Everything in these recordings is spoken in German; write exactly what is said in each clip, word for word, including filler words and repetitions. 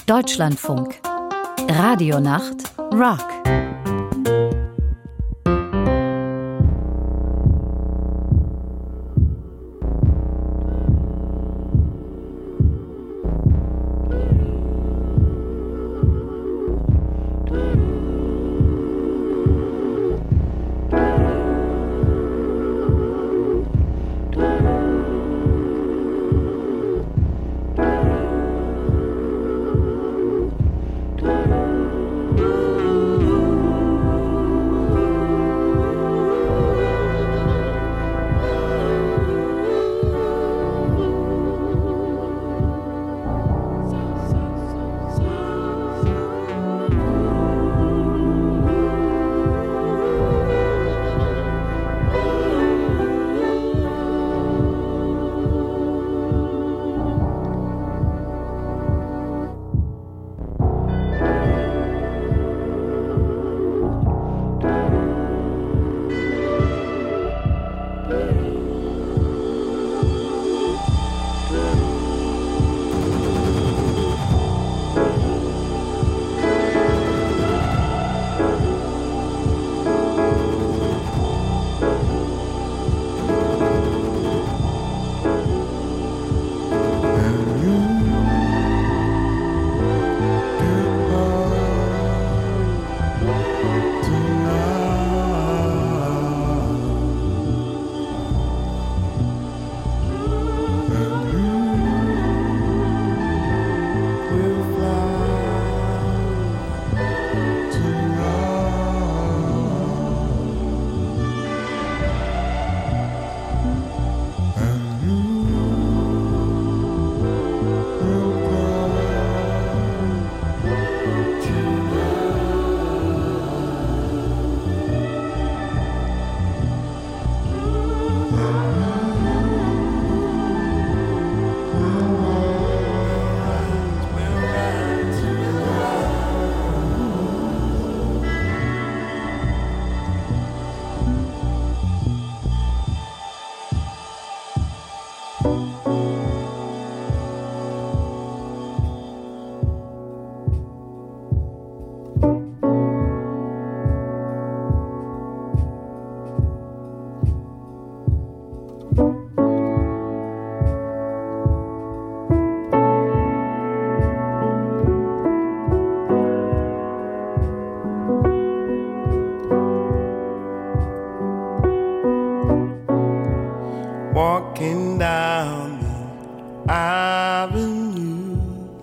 Deutschlandfunk. Radionacht Rock. Walking down the avenue,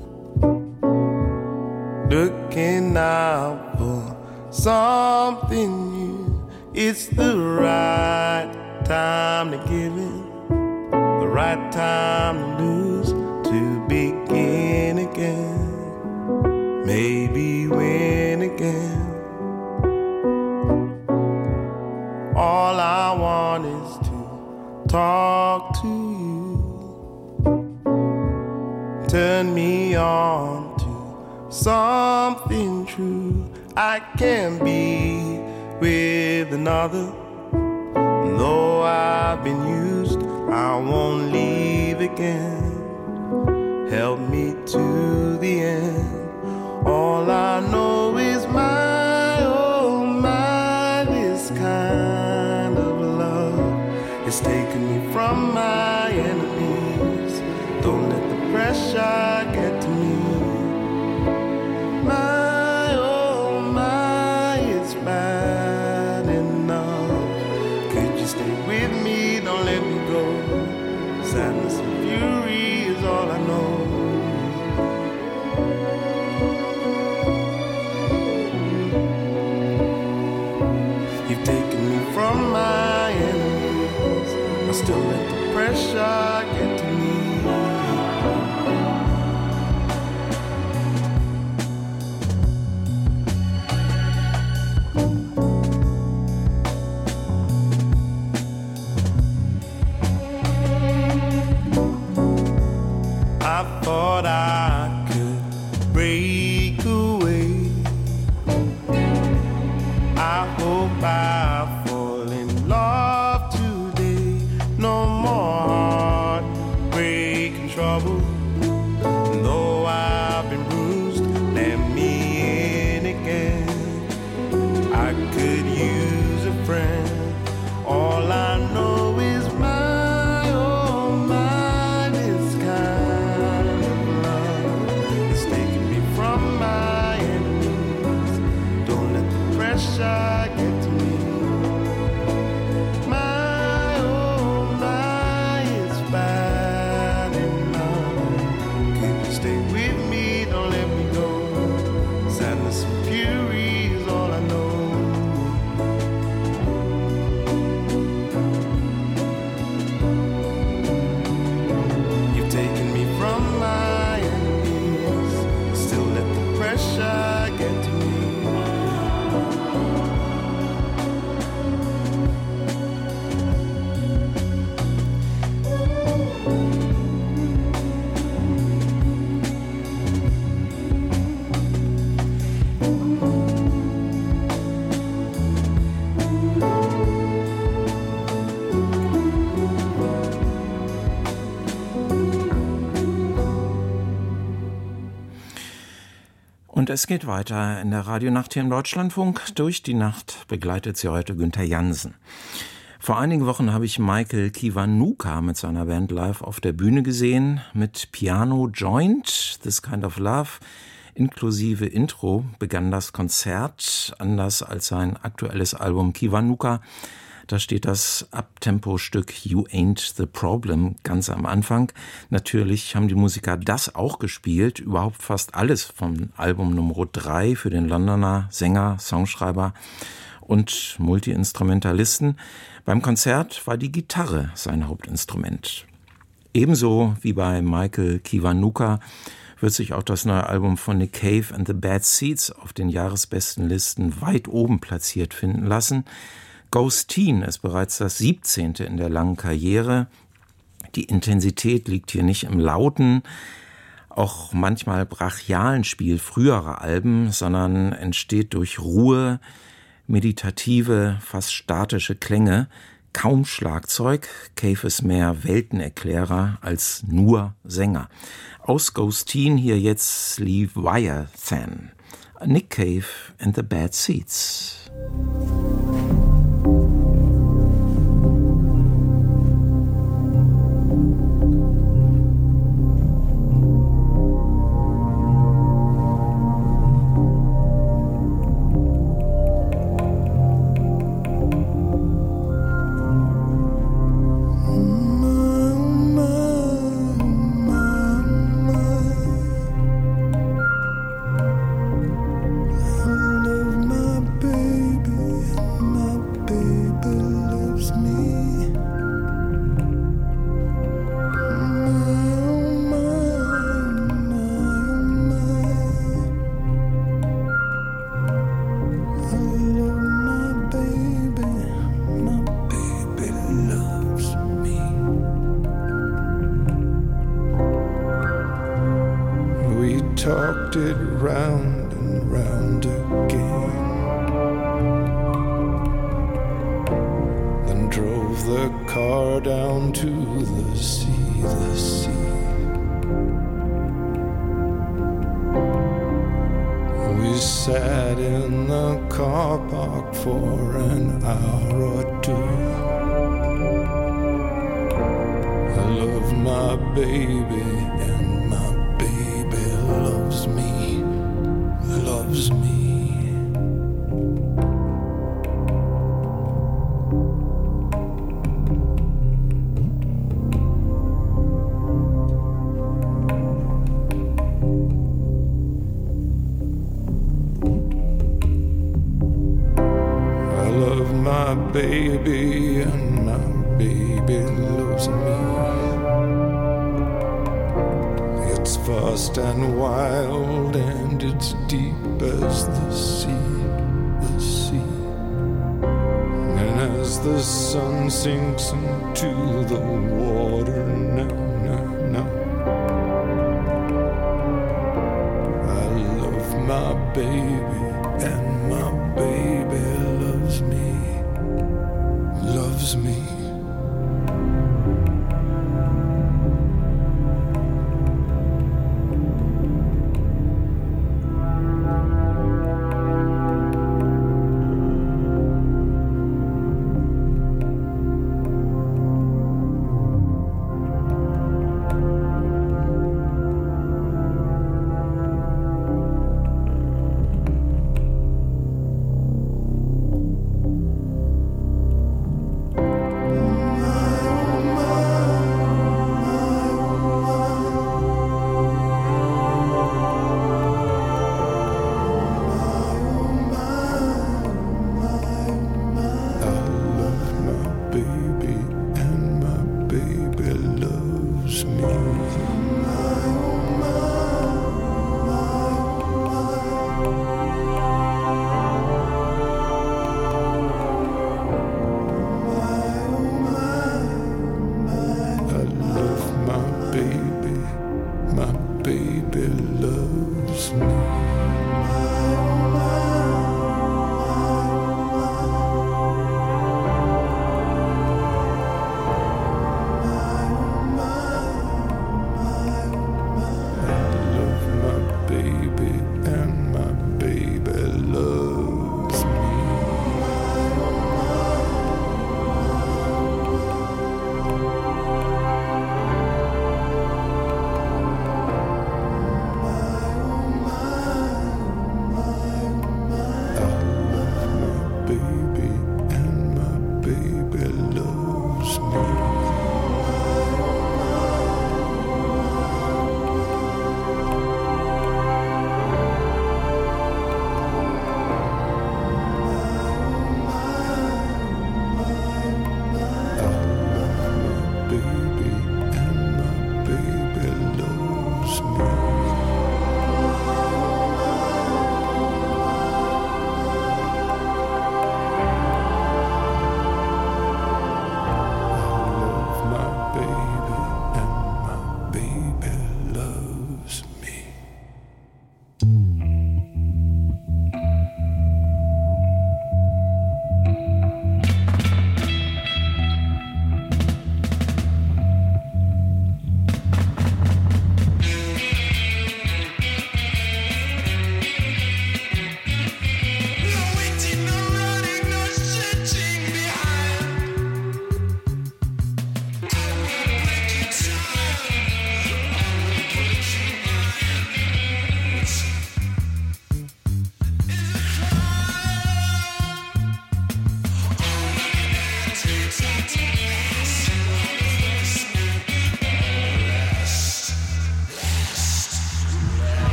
looking out for something new. It's the right time to give in, the right time to lose, to begin again, maybe win again. All I want is to talk to you, turn me on to something true. I can be with another, though I've been used, I won't leave again. Help me to the end. All I know is my, oh my, this kind of love is taking me from my enemies. Don't let the pressure get to me. My, oh my, it's bad enough. Could you stay with me? Don't let me go. Sadness and fury is all I know. You've taken me from my enemies, I still let the pressure get to me. I thought I could break away. I hope I fall in love today. No more heartbreak and trouble. And though I've been bruised, Und es geht weiter in der Radionacht hier im Deutschlandfunk. Durch die Nacht begleitet sie heute Günther Jansen. Vor einigen Wochen habe ich Michael Kiwanuka mit seiner Band live auf der Bühne gesehen. Mit Piano Joint, This Kind of Love, inklusive Intro begann das Konzert. Anders als sein aktuelles Album Kiwanuka. Da steht das Abtempo-Stück You Ain't the Problem ganz am Anfang. Natürlich haben die Musiker das auch gespielt, überhaupt fast alles vom Album Nummer drei für den Londoner Sänger, Songschreiber und Multi-Instrumentalisten. Beim Konzert war die Gitarre sein Hauptinstrument. Ebenso wie bei Michael Kiwanuka wird sich auch das neue Album von Nick Cave and the Bad Seeds auf den Jahresbestenlisten weit oben platziert finden lassen. Ghosteen ist bereits das siebzehnte in der langen Karriere. Die Intensität liegt hier nicht im lauten, auch manchmal brachialen Spiel früherer Alben, sondern entsteht durch Ruhe, meditative, fast statische Klänge, kaum Schlagzeug. Cave ist mehr Weltenerklärer als nur Sänger. Aus Ghosteen hier jetzt Leviathan. Nick Cave and the Bad Seeds. Baby, and my baby loves me. It's vast and wild, and it's deep as the sea, the sea. And as the sun sinks into the water, now, now, now, I love my baby, and my baby loves me. Loves me.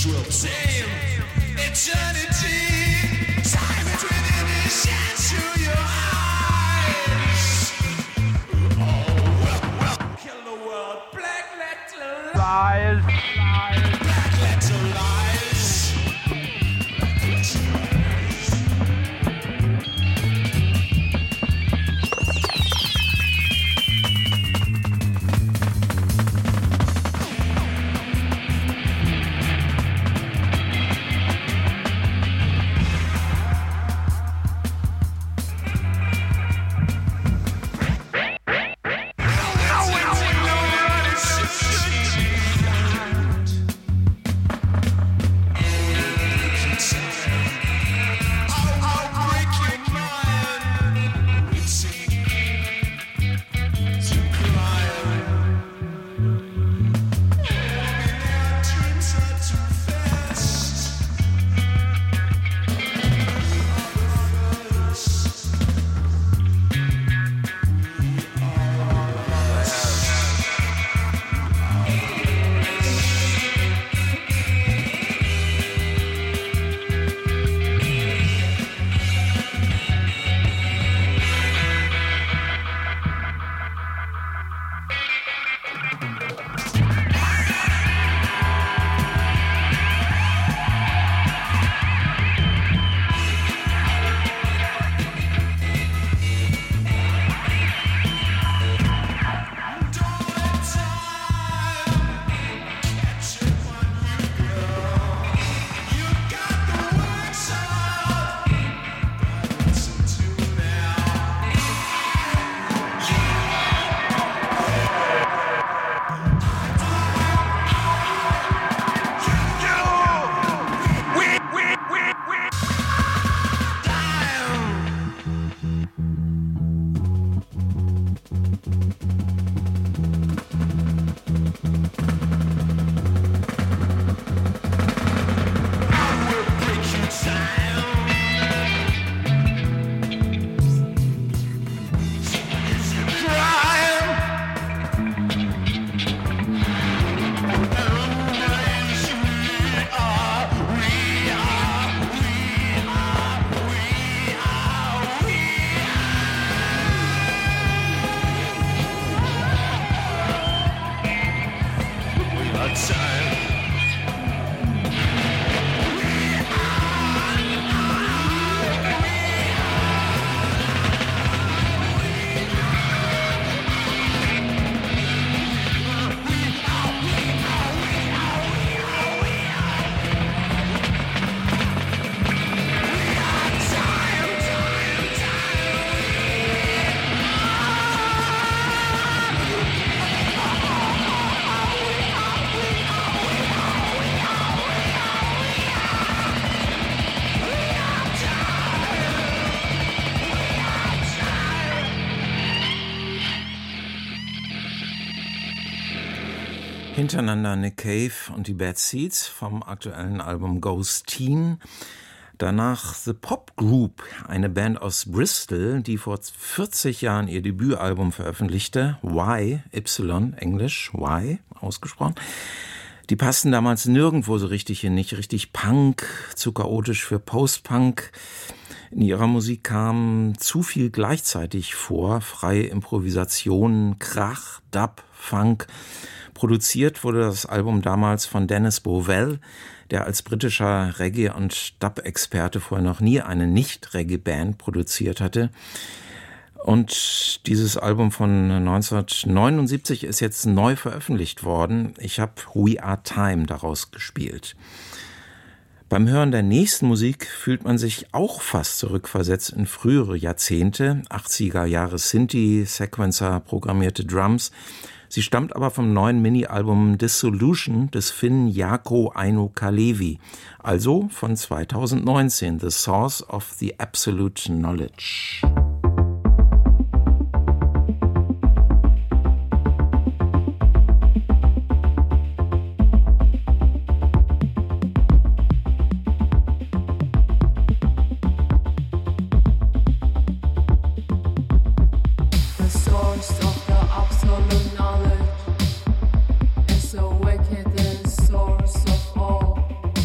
Hintereinander Nick Cave und die Bad Seeds vom aktuellen Album Ghost Teen. Danach The Pop Group, eine Band aus Bristol, die vor vierzig Jahren ihr Debütalbum veröffentlichte. Y, Y, Englisch, Y, ausgesprochen. Die passten damals nirgendwo so richtig hin, nicht richtig Punk, zu chaotisch für Post-Punk. In ihrer Musik kam zu viel gleichzeitig vor, freie Improvisationen, Krach, Dub, Funk. Produziert wurde das Album damals von Dennis Bovell, der als britischer Reggae- und Dub-Experte vorher noch nie eine Nicht-Reggae-Band produziert hatte. Und dieses Album von neunzehnhundertneunundsiebzig ist jetzt neu veröffentlicht worden. Ich habe We Are Time daraus gespielt. Beim Hören der nächsten Musik fühlt man sich auch fast zurückversetzt in frühere Jahrzehnte, achtziger Jahre Synthi, Sequencer, programmierte Drums. Sie stammt aber vom neuen Mini-Album Dissolution des Finnen Jaakko Aino Kalevi, also von zweitausendneunzehn, The Source of the Absolute Knowledge. Source of all.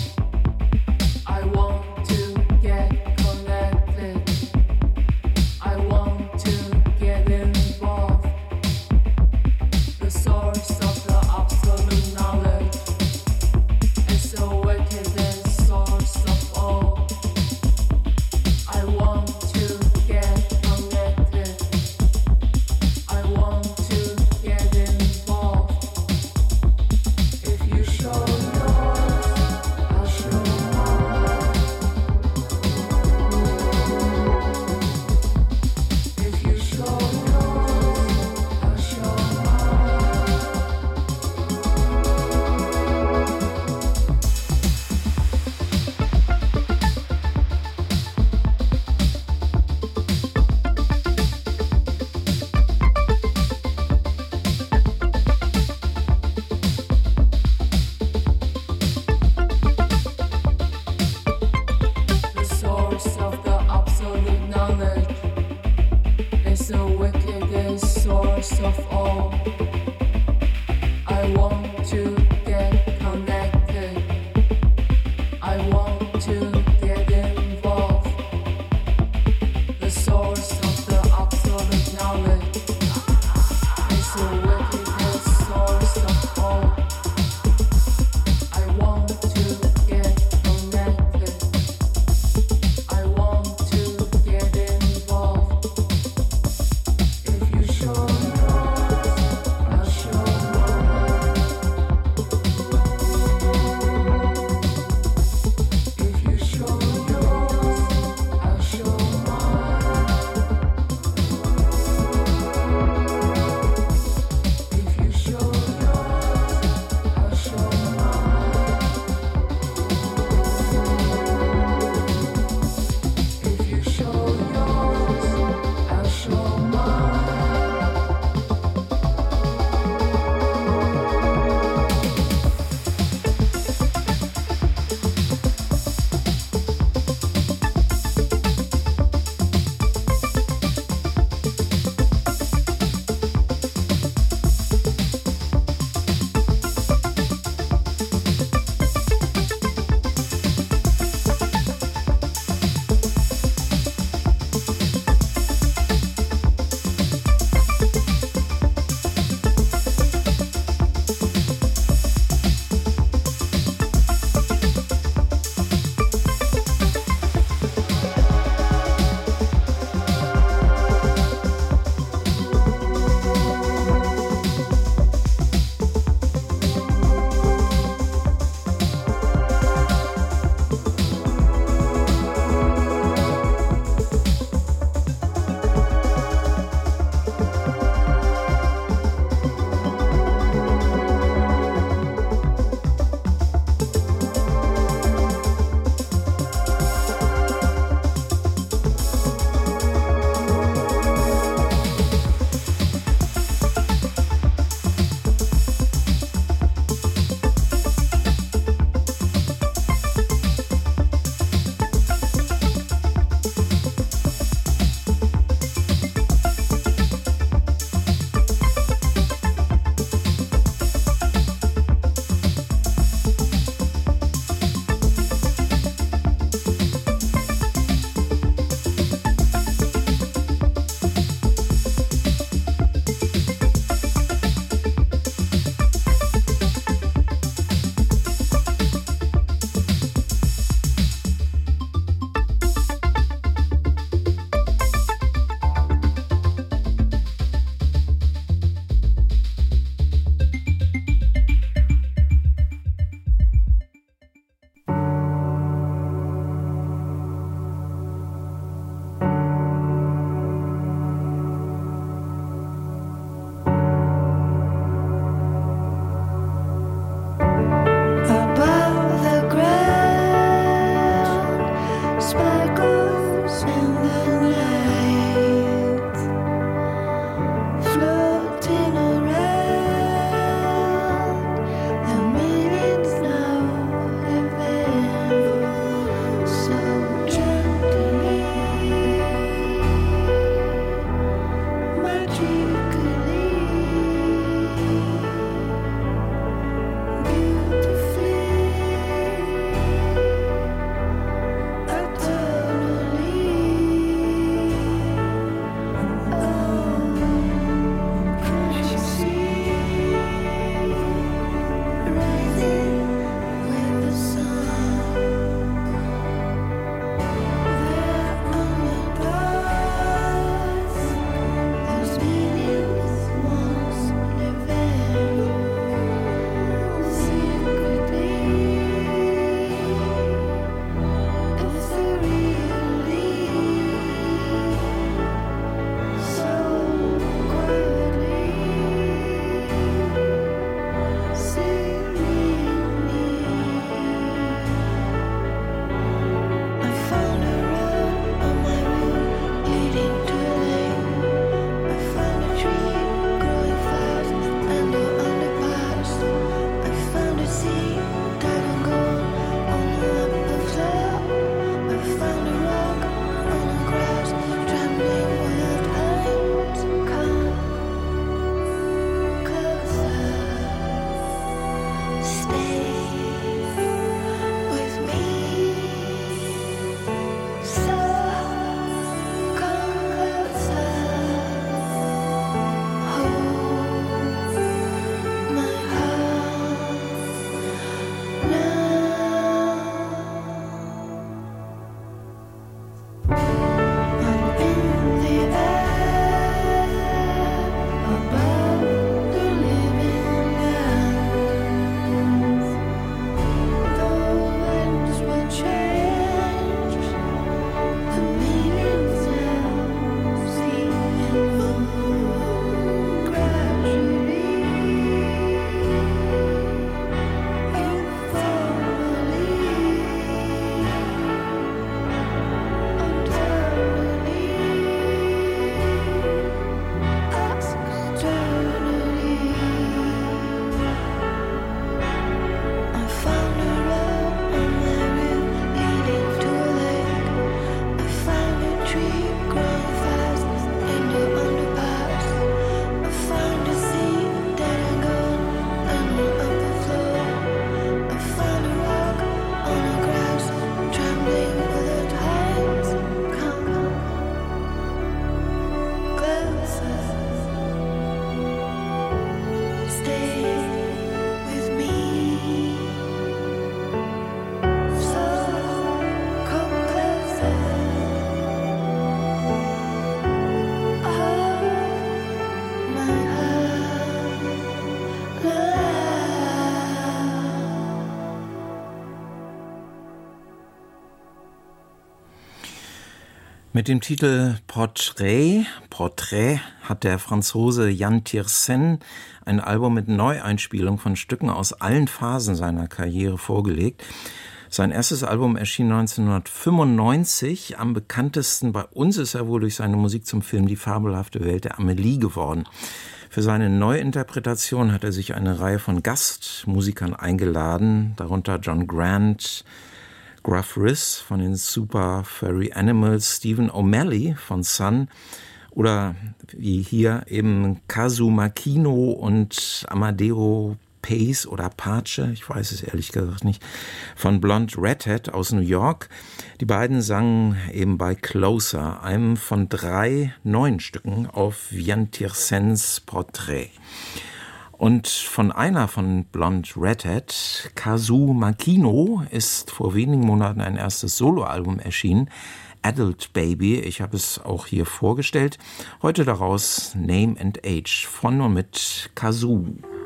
Mit dem Titel Portrait, Portrait hat der Franzose Yann Tiersen ein Album mit Neueinspielung von Stücken aus allen Phasen seiner Karriere vorgelegt. Sein erstes Album erschien neunzehnhundertfünfundneunzig. Am bekanntesten bei uns ist er wohl durch seine Musik zum Film Die fabelhafte Welt der Amelie geworden. Für seine Neuinterpretation hat er sich eine Reihe von Gastmusikern eingeladen, darunter John Grant, Gruff Rhys von den Super Furry Animals, Stephen O'Malley von Sun oder wie hier eben Kazu Makino und Amadeo Pace oder Apache, ich weiß es ehrlich gesagt nicht, von Blonde Redhead aus New York. Die beiden sangen eben bei Closer, einem von drei neuen Stücken auf Yann Tiersens Portrait. Und von einer von Blonde Redhead, Kazu Makino, ist vor wenigen Monaten ein erstes Soloalbum erschienen, Adult Baby. Ich habe es auch hier vorgestellt. Heute daraus Name and Age von und mit Kazu.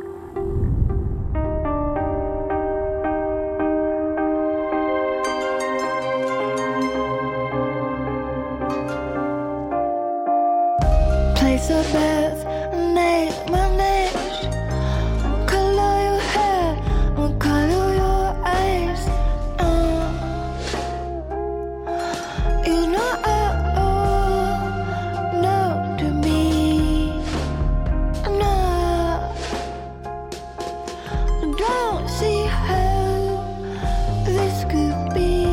Place of birth, name and age, color your hair, or color your eyes. Uh, you know I oh, no to me, no. Don't see how this could be.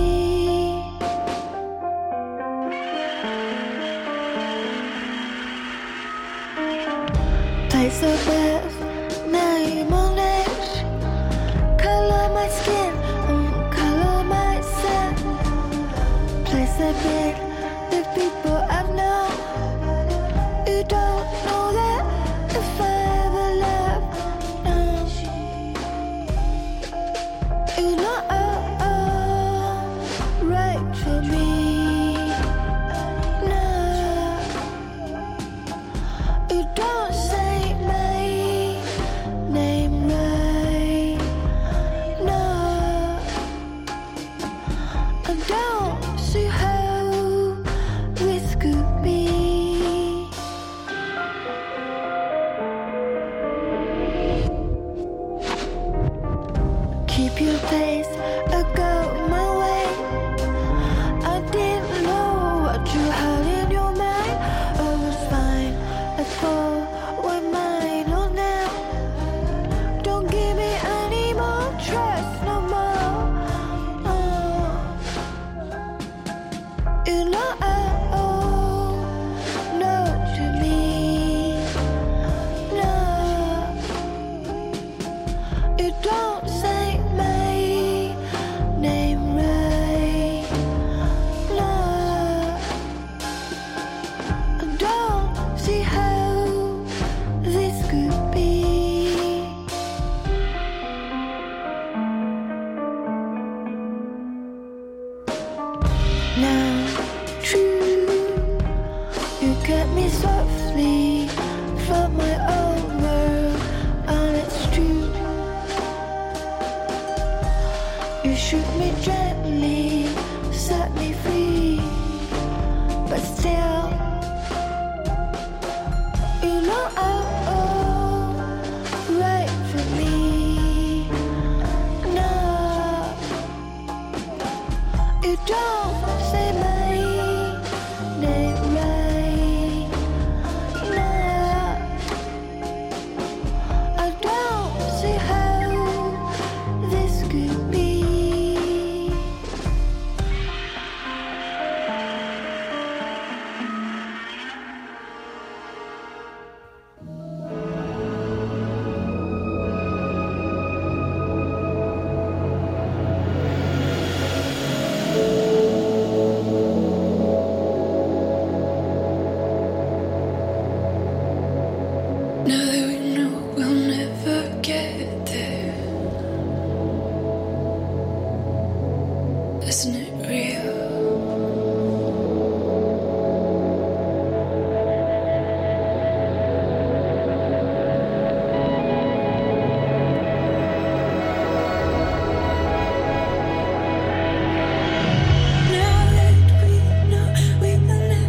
Place of birth, name and age, color my skin, um, color my sun. Place of birth, the people I've known. You don't know that if I ever loved, no. You know oh, oh, right for me, no. You don't say your place, I go my way. I didn't know what you had in your mind. I was fine, I thought we're mine on now. Don't give me any more trust no more. Oh. You know I owe no to me, no. You don't say name right, no. I don't see how this could be. Now, true, you get me softly from my own world, and it's true. You shoot me gently, set me free, but still, you know I owe right for me, no. You don't say my name right, no. I don't see how this could be. We've been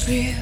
real?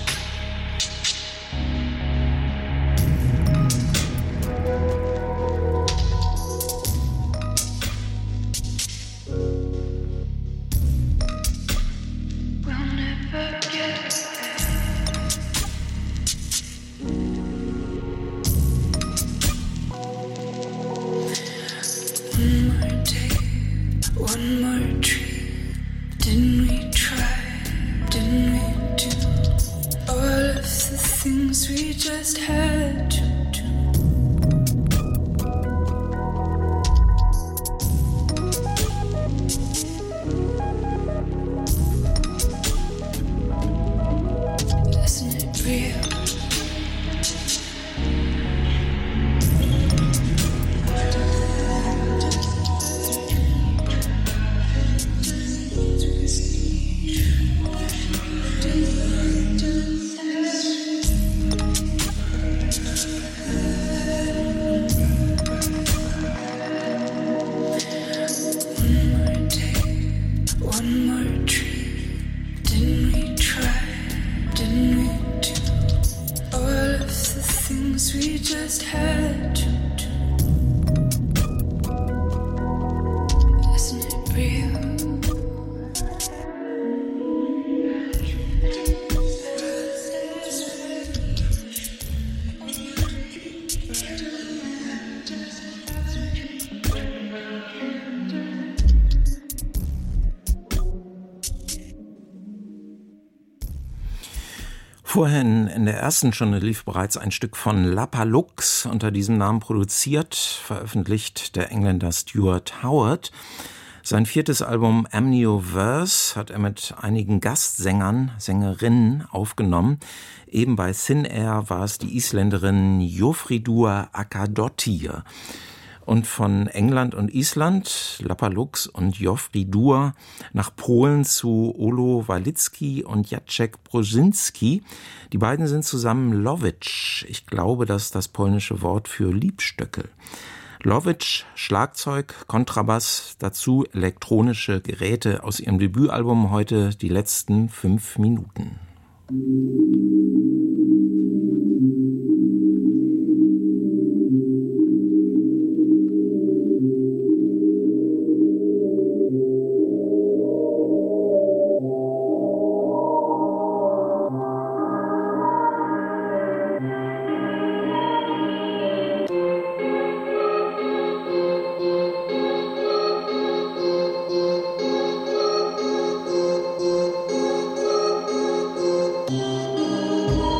Vorhin in der ersten Stunde lief bereits ein Stück von Lapalux, unter diesem Namen produziert, veröffentlicht der Engländer Stuart Howard. Sein viertes Album Amnioverse hat er mit einigen Gastsängern, Sängerinnen aufgenommen. Eben bei Thin Air war es die Isländerin Jofríður Akadóttir. Und von England und Island, Lapalux und Jofríður, nach Polen zu Olo Walicki und Jacek Brzezinski. Die beiden sind zusammen Lovitch. Ich glaube, das ist das polnische Wort für Liebstöckel. Lovitch, Schlagzeug, Kontrabass, dazu elektronische Geräte aus ihrem Debütalbum heute die letzten fünf Minuten. Thank you.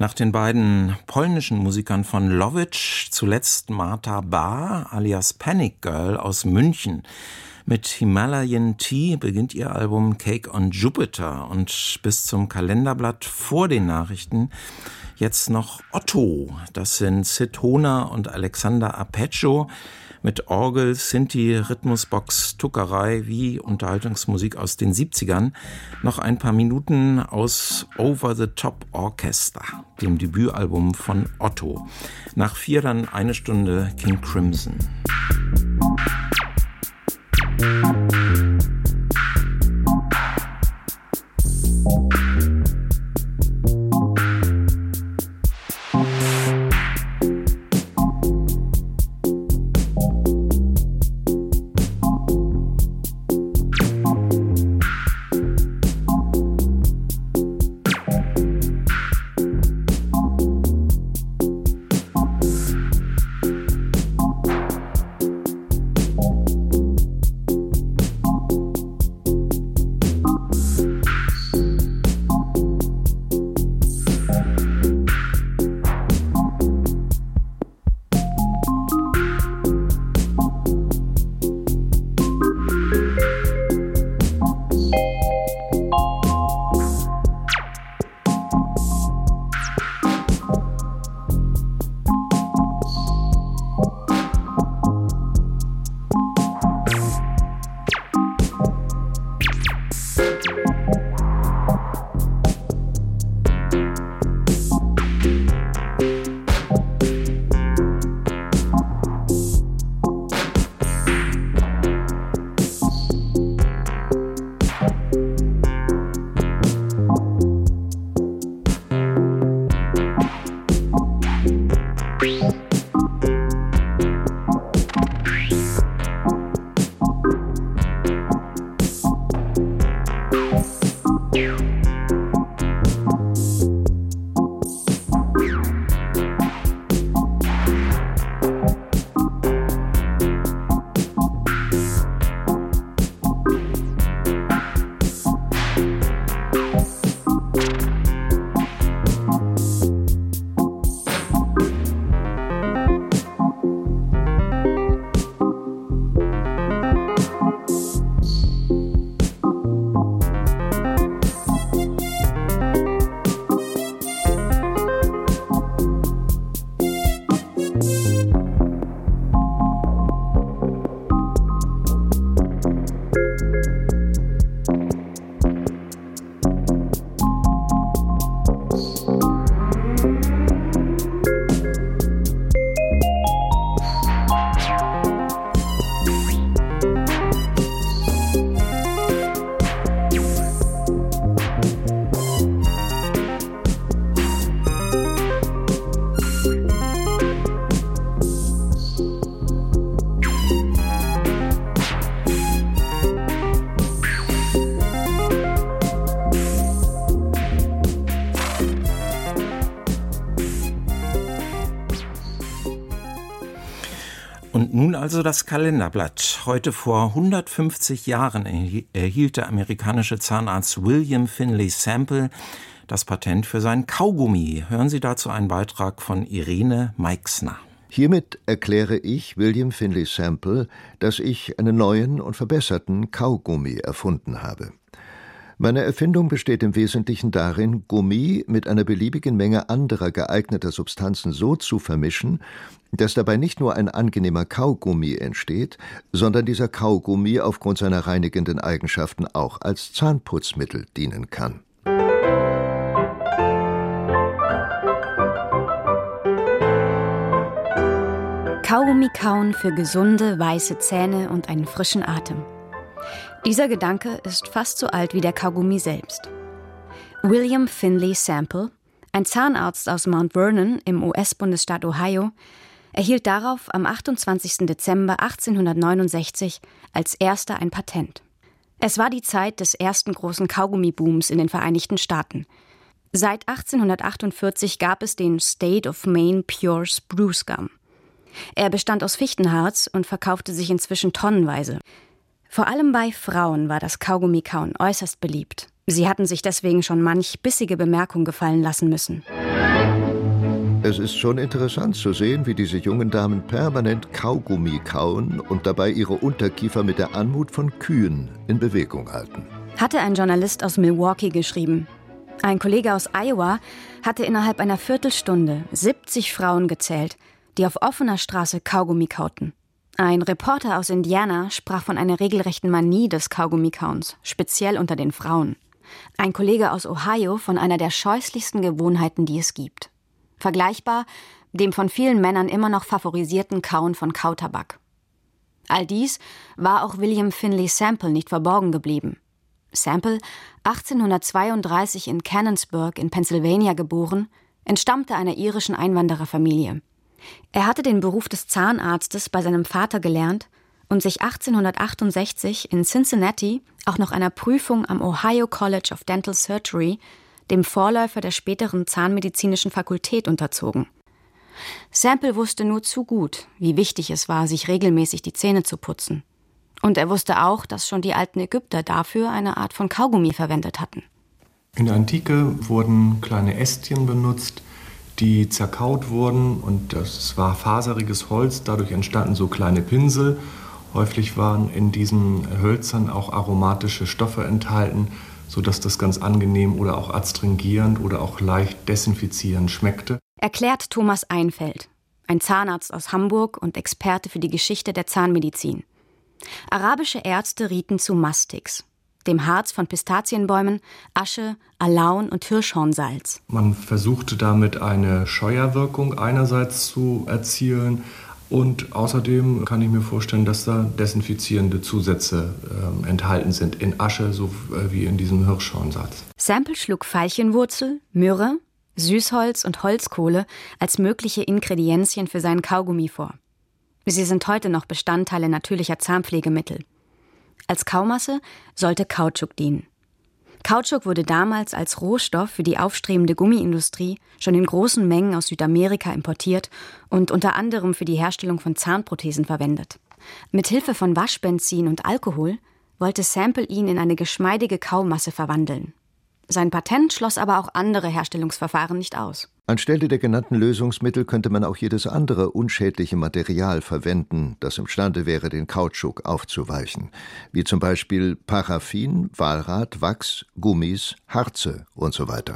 Nach den beiden polnischen Musikern von Lovitch zuletzt Martha Bar alias Panic Girl aus München. Mit Himalayan Tea beginnt ihr Album Cake on Jupiter und bis zum Kalenderblatt vor den Nachrichten jetzt noch Otto. Das sind Sid Hohner und Alexander Arpeggio mit Orgel, Sinti, Rhythmusbox, Tuckerei wie Unterhaltungsmusik aus den siebzigern. Noch ein paar Minuten aus Over the Top Orchestra, dem Debütalbum von Otto. Nach vier dann eine Stunde King Crimson. Und nun also das Kalenderblatt. Heute vor hundertfünfzig Jahren erhielt der amerikanische Zahnarzt William Finley Sample das Patent für sein Kaugummi. Hören Sie dazu einen Beitrag von Irene Meixner. Hiermit erkläre ich, William Finley Sample, dass ich einen neuen und verbesserten Kaugummi erfunden habe. Meine Erfindung besteht im Wesentlichen darin, Gummi mit einer beliebigen Menge anderer geeigneter Substanzen so zu vermischen, dass dabei nicht nur ein angenehmer Kaugummi entsteht, sondern dieser Kaugummi aufgrund seiner reinigenden Eigenschaften auch als Zahnputzmittel dienen kann. Kaugummi kauen für gesunde, weiße Zähne und einen frischen Atem. Dieser Gedanke ist fast so alt wie der Kaugummi selbst. William Finley Sample, ein Zahnarzt aus Mount Vernon im U S-Bundesstaat Ohio, erhielt darauf am achtundzwanzigsten Dezember achtzehnhundertneunundsechzig als erster ein Patent. Es war die Zeit des ersten großen Kaugummibooms in den Vereinigten Staaten. Seit achtzehnhundertachtundvierzig gab es den State of Maine Pure Spruce Gum. Er bestand aus Fichtenharz und verkaufte sich inzwischen tonnenweise. Vor allem bei Frauen war das Kaugummikauen äußerst beliebt. Sie hatten sich deswegen schon manch bissige Bemerkung gefallen lassen müssen. Es ist schon interessant zu sehen, wie diese jungen Damen permanent Kaugummi kauen und dabei ihre Unterkiefer mit der Anmut von Kühen in Bewegung halten. Hatte ein Journalist aus Milwaukee geschrieben. Ein Kollege aus Iowa hatte innerhalb einer Viertelstunde siebzig Frauen gezählt, die auf offener Straße Kaugummi kauten. Ein Reporter aus Indiana sprach von einer regelrechten Manie des Kaugummikauens, speziell unter den Frauen. Ein Kollege aus Ohio von einer der scheußlichsten Gewohnheiten, die es gibt. Vergleichbar dem von vielen Männern immer noch favorisierten Kauen von Kautabak. All dies war auch William Finley Sample nicht verborgen geblieben. Sample, achtzehnhundertzweiunddreißig in Canonsburg in Pennsylvania geboren, entstammte einer irischen Einwandererfamilie. Er hatte den Beruf des Zahnarztes bei seinem Vater gelernt und sich achtzehnhundertachtundsechzig in Cincinnati auch noch einer Prüfung am Ohio College of Dental Surgery, dem Vorläufer der späteren Zahnmedizinischen Fakultät, unterzogen. Sample wusste nur zu gut, wie wichtig es war, sich regelmäßig die Zähne zu putzen. Und er wusste auch, dass schon die alten Ägypter dafür eine Art von Kaugummi verwendet hatten. In der Antike wurden kleine Ästchen benutzt, die zerkaut wurden, und das war faseriges Holz. Dadurch entstanden so kleine Pinsel. Häufig waren in diesen Hölzern auch aromatische Stoffe enthalten, sodass das ganz angenehm oder auch adstringierend oder auch leicht desinfizierend schmeckte. Erklärt Thomas Einfeld, ein Zahnarzt aus Hamburg und Experte für die Geschichte der Zahnmedizin. Arabische Ärzte rieten zu Mastix, dem Harz von Pistazienbäumen, Asche, Alaun und Hirschhornsalz. Man versuchte damit eine Scheuerwirkung einerseits zu erzielen, und außerdem kann ich mir vorstellen, dass da desinfizierende Zusätze äh, enthalten sind, in Asche so äh, wie in diesem Hirschhornsalz. Sample schlug Veilchenwurzel, Myrrhe, Süßholz und Holzkohle als mögliche Ingredienzien für seinen Kaugummi vor. Sie sind heute noch Bestandteile natürlicher Zahnpflegemittel. Als Kaumasse sollte Kautschuk dienen. Kautschuk wurde damals als Rohstoff für die aufstrebende Gummiindustrie schon in großen Mengen aus Südamerika importiert und unter anderem für die Herstellung von Zahnprothesen verwendet. Mit Hilfe von Waschbenzin und Alkohol wollte Sample ihn in eine geschmeidige Kaumasse verwandeln. Sein Patent schloss aber auch andere Herstellungsverfahren nicht aus. Anstelle der genannten Lösungsmittel könnte man auch jedes andere unschädliche Material verwenden, das imstande wäre, den Kautschuk aufzuweichen, wie zum Beispiel Paraffin, Walrat, Wachs, Gummis, Harze und so weiter.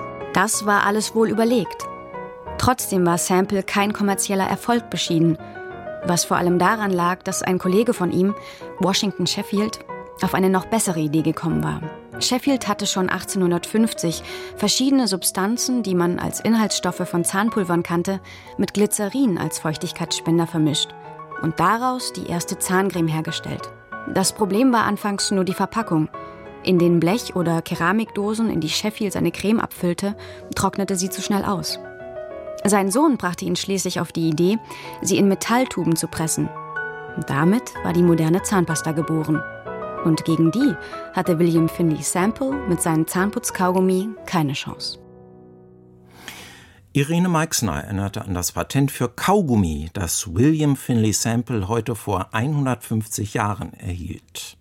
Das war alles wohl überlegt. Trotzdem war Sample kein kommerzieller Erfolg beschieden, was vor allem daran lag, dass ein Kollege von ihm, Washington Sheffield, auf eine noch bessere Idee gekommen war. Sheffield hatte schon achtzehnhundertfünfzig verschiedene Substanzen, die man als Inhaltsstoffe von Zahnpulvern kannte, mit Glycerin als Feuchtigkeitsspender vermischt und daraus die erste Zahncreme hergestellt. Das Problem war anfangs nur die Verpackung. In den Blech- oder Keramikdosen, in die Sheffield seine Creme abfüllte, trocknete sie zu schnell aus. Sein Sohn brachte ihn schließlich auf die Idee, sie in Metalltuben zu pressen. Und damit war die moderne Zahnpasta geboren. Und gegen die hatte William Finley Sample mit seinem Zahnputzkaugummi keine Chance. Irene Meixner erinnerte an das Patent für Kaugummi, das William Finley Sample heute vor hundertfünfzig Jahren erhielt.